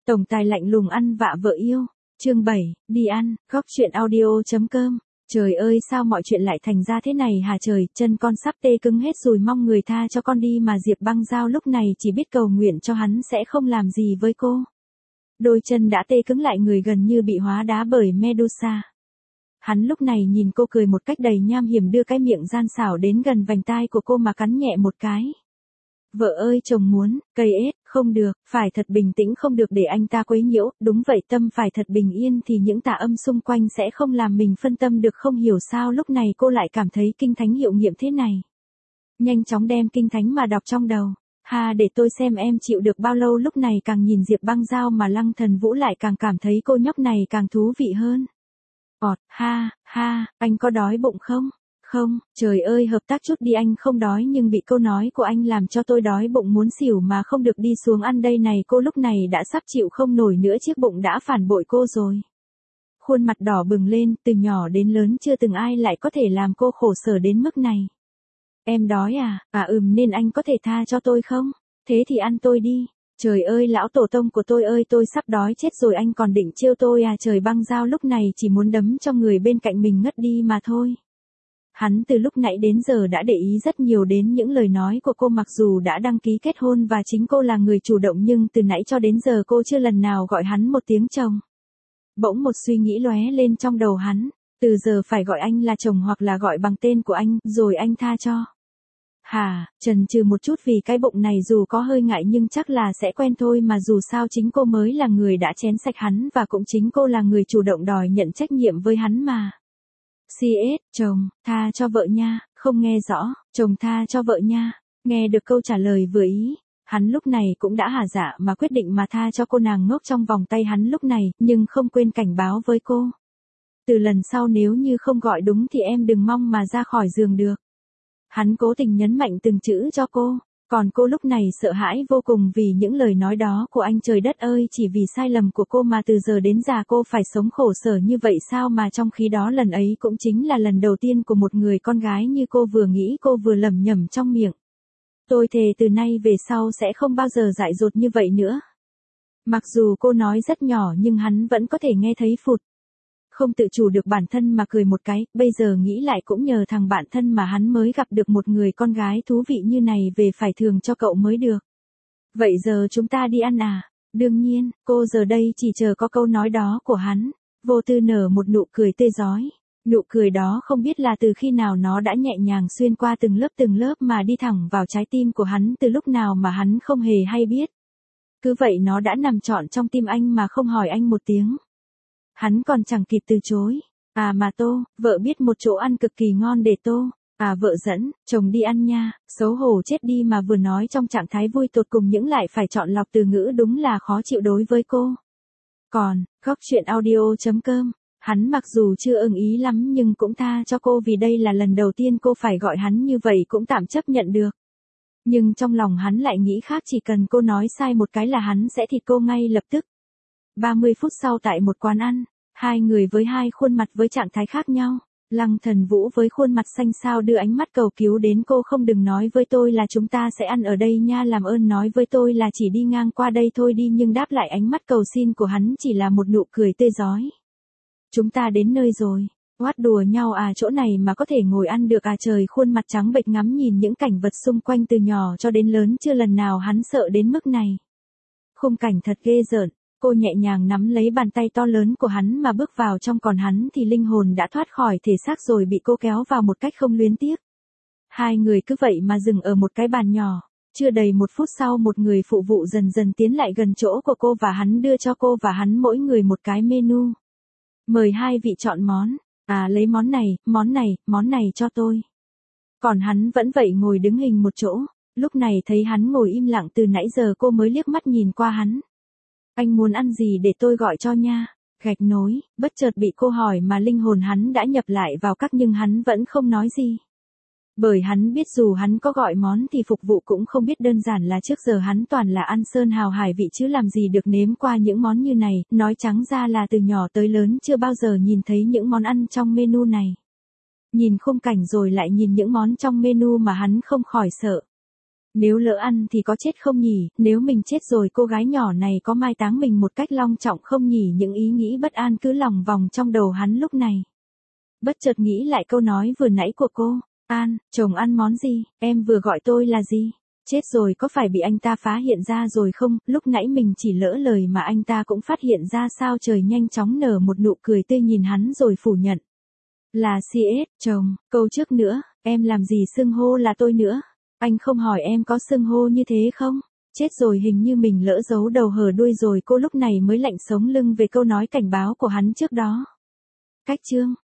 Tổng tài lạnh lùng ăn vạ vợ yêu. Chương 7, đi ăn, góc chuyện audio.com. Trời ơi sao mọi chuyện lại thành ra thế này hả trời, chân con sắp tê cứng hết rồi, mong người tha cho con đi mà Diệp Băng Giao lúc này chỉ biết cầu nguyện cho hắn sẽ không làm gì với cô. Đôi chân đã tê cứng lại, người gần như bị hóa đá bởi Medusa. Hắn lúc này nhìn cô cười một cách đầy nham hiểm, đưa cái miệng gian xảo đến gần vành tai của cô mà cắn nhẹ một cái. Vợ ơi chồng muốn, cây ết, không được, phải thật bình tĩnh, không được để anh ta quấy nhiễu, đúng vậy, tâm phải thật bình yên thì những tà âm xung quanh sẽ không làm mình phân tâm được. Không hiểu sao lúc này cô lại cảm thấy kinh thánh hiệu nghiệm thế này. Nhanh chóng đem kinh thánh mà đọc trong đầu. Ha, để tôi xem em chịu được bao lâu. Lúc này càng nhìn Diệp Băng Giao mà Lăng Thần Vũ lại càng cảm thấy cô nhóc này càng thú vị hơn. Ha, anh có đói bụng không? Không, trời ơi hợp tác chút đi, anh không đói nhưng bị câu nói của anh làm cho tôi đói bụng muốn xỉu mà không được, đi xuống ăn đây này. Cô lúc này đã sắp chịu không nổi nữa, chiếc bụng đã phản bội cô rồi. Khuôn mặt đỏ bừng lên, từ nhỏ đến lớn chưa từng ai lại có thể làm cô khổ sở đến mức này. Em đói à? Nên anh có thể tha cho tôi không? Thế thì ăn tôi đi. Trời ơi lão tổ tông của tôi ơi, tôi sắp đói chết rồi, anh còn định trêu tôi à? Trời, Băng Giao lúc này chỉ muốn đấm cho người bên cạnh mình ngất đi mà thôi. Hắn từ lúc nãy đến giờ đã để ý rất nhiều đến những lời nói của cô, mặc dù đã đăng ký kết hôn và chính cô là người chủ động nhưng từ nãy cho đến giờ cô chưa lần nào gọi hắn một tiếng chồng. Bỗng một suy nghĩ lóe lên trong đầu hắn, từ giờ phải gọi anh là chồng hoặc là gọi bằng tên của anh, rồi anh tha cho. Chần chừ một chút vì cái bụng này dù có hơi ngại nhưng chắc là sẽ quen thôi mà, dù sao chính cô mới là người đã chén sạch hắn và cũng chính cô là người chủ động đòi nhận trách nhiệm với hắn mà. Chồng, tha cho vợ nha, không nghe rõ, chồng tha cho vợ nha. Nghe được câu trả lời vừa ý, hắn lúc này cũng đã hả dạ mà quyết định mà tha cho cô nàng ngốc trong vòng tay hắn lúc này, nhưng không quên cảnh báo với cô. Từ lần sau nếu như không gọi đúng thì em đừng mong mà ra khỏi giường được. Hắn cố tình nhấn mạnh từng chữ cho cô, còn cô lúc này sợ hãi vô cùng vì những lời nói đó của anh. Trời đất ơi, chỉ vì sai lầm của cô mà từ giờ đến già cô phải sống khổ sở như vậy sao, mà trong khi đó lần ấy cũng chính là lần đầu tiên của một người con gái như cô. Vừa nghĩ cô vừa lẩm nhẩm trong miệng. Tôi thề từ nay về sau sẽ không bao giờ dại dột như vậy nữa. Mặc dù cô nói rất nhỏ nhưng hắn vẫn có thể nghe thấy phụt. Không tự chủ được bản thân mà cười một cái, bây giờ nghĩ lại cũng nhờ thằng bạn thân mà hắn mới gặp được một người con gái thú vị như này về, phải thường cho cậu mới được. Vậy giờ chúng ta đi ăn à? Đương nhiên, cô giờ đây chỉ chờ có câu nói đó của hắn. Vô tư nở một nụ cười tươi rói. Nụ cười đó không biết là từ khi nào nó đã nhẹ nhàng xuyên qua từng lớp mà đi thẳng vào trái tim của hắn từ lúc nào mà hắn không hề hay biết. Cứ vậy nó đã nằm trọn trong tim anh mà không hỏi anh một tiếng. Hắn còn chẳng kịp từ chối. Mà Tô, vợ biết một chỗ ăn cực kỳ ngon để Tô. Vợ dẫn, chồng đi ăn nha. Xấu hổ chết đi mà vừa nói trong trạng thái vui tột cùng những lại phải chọn lọc từ ngữ, đúng là khó chịu đối với cô. Còn, góc chuyện audio.com, hắn mặc dù chưa ưng ý lắm nhưng cũng tha cho cô vì đây là lần đầu tiên cô phải gọi hắn như vậy, cũng tạm chấp nhận được. Nhưng trong lòng hắn lại nghĩ khác, chỉ cần cô nói sai một cái là hắn sẽ thịt cô ngay lập tức. 30 phút sau tại một quán ăn, hai người với hai khuôn mặt với trạng thái khác nhau. Lăng Thần Vũ với khuôn mặt xanh xao đưa ánh mắt cầu cứu đến cô. Không, đừng nói với tôi là chúng ta sẽ ăn ở đây nha, làm ơn nói với tôi là chỉ đi ngang qua đây thôi đi. Nhưng đáp lại ánh mắt cầu xin của hắn chỉ là một nụ cười tươi rói. Chúng ta đến nơi rồi. Oát đùa nhau à, chỗ này mà có thể ngồi ăn được à? Trời, khuôn mặt trắng bệch ngắm nhìn những cảnh vật xung quanh từ nhỏ cho đến lớn, chưa lần nào hắn sợ đến mức này. Khung cảnh thật ghê rợn. Cô nhẹ nhàng nắm lấy bàn tay to lớn của hắn mà bước vào trong, còn hắn thì linh hồn đã thoát khỏi thể xác rồi bị cô kéo vào một cách không luyến tiếc. Hai người cứ vậy mà dừng ở một cái bàn nhỏ. Chưa đầy một phút sau một người phụ vụ dần dần tiến lại gần chỗ của cô và hắn đưa cho cô và hắn mỗi người một cái menu. Mời hai vị chọn món. Lấy món này cho tôi. Còn hắn vẫn vậy ngồi đứng hình một chỗ. Lúc này thấy hắn ngồi im lặng từ nãy giờ cô mới liếc mắt nhìn qua hắn. Anh muốn ăn gì để tôi gọi cho nha? Gạch nối, bất chợt bị cô hỏi mà linh hồn hắn đã nhập lại vào các, nhưng hắn vẫn không nói gì. Bởi hắn biết dù hắn có gọi món thì phục vụ cũng không biết, đơn giản là trước giờ hắn toàn là ăn sơn hào hải vị chứ làm gì được nếm qua những món như này, nói trắng ra là từ nhỏ tới lớn chưa bao giờ nhìn thấy những món ăn trong menu này. Nhìn khung cảnh rồi lại nhìn những món trong menu mà hắn không khỏi sợ. Nếu lỡ ăn thì có chết không nhỉ, nếu mình chết rồi cô gái nhỏ này có mai táng mình một cách long trọng không nhỉ, những ý nghĩ bất an cứ lòng vòng trong đầu hắn lúc này. Bất chợt nghĩ lại câu nói vừa nãy của cô, An, chồng ăn món gì, em vừa gọi tôi là gì? Chết rồi, có phải bị anh ta phá hiện ra rồi không, lúc nãy mình chỉ lỡ lời mà anh ta cũng phát hiện ra sao. Trời nhanh chóng nở một nụ cười tươi nhìn hắn rồi phủ nhận. Là CS, chồng, câu trước nữa, em làm gì xưng hô là tôi nữa? Anh không hỏi em có xưng hô như thế không? Chết rồi, hình như mình lỡ giấu đầu hở đuôi rồi, cô lúc này mới lạnh sống lưng về câu nói cảnh báo của hắn trước đó. Cách chương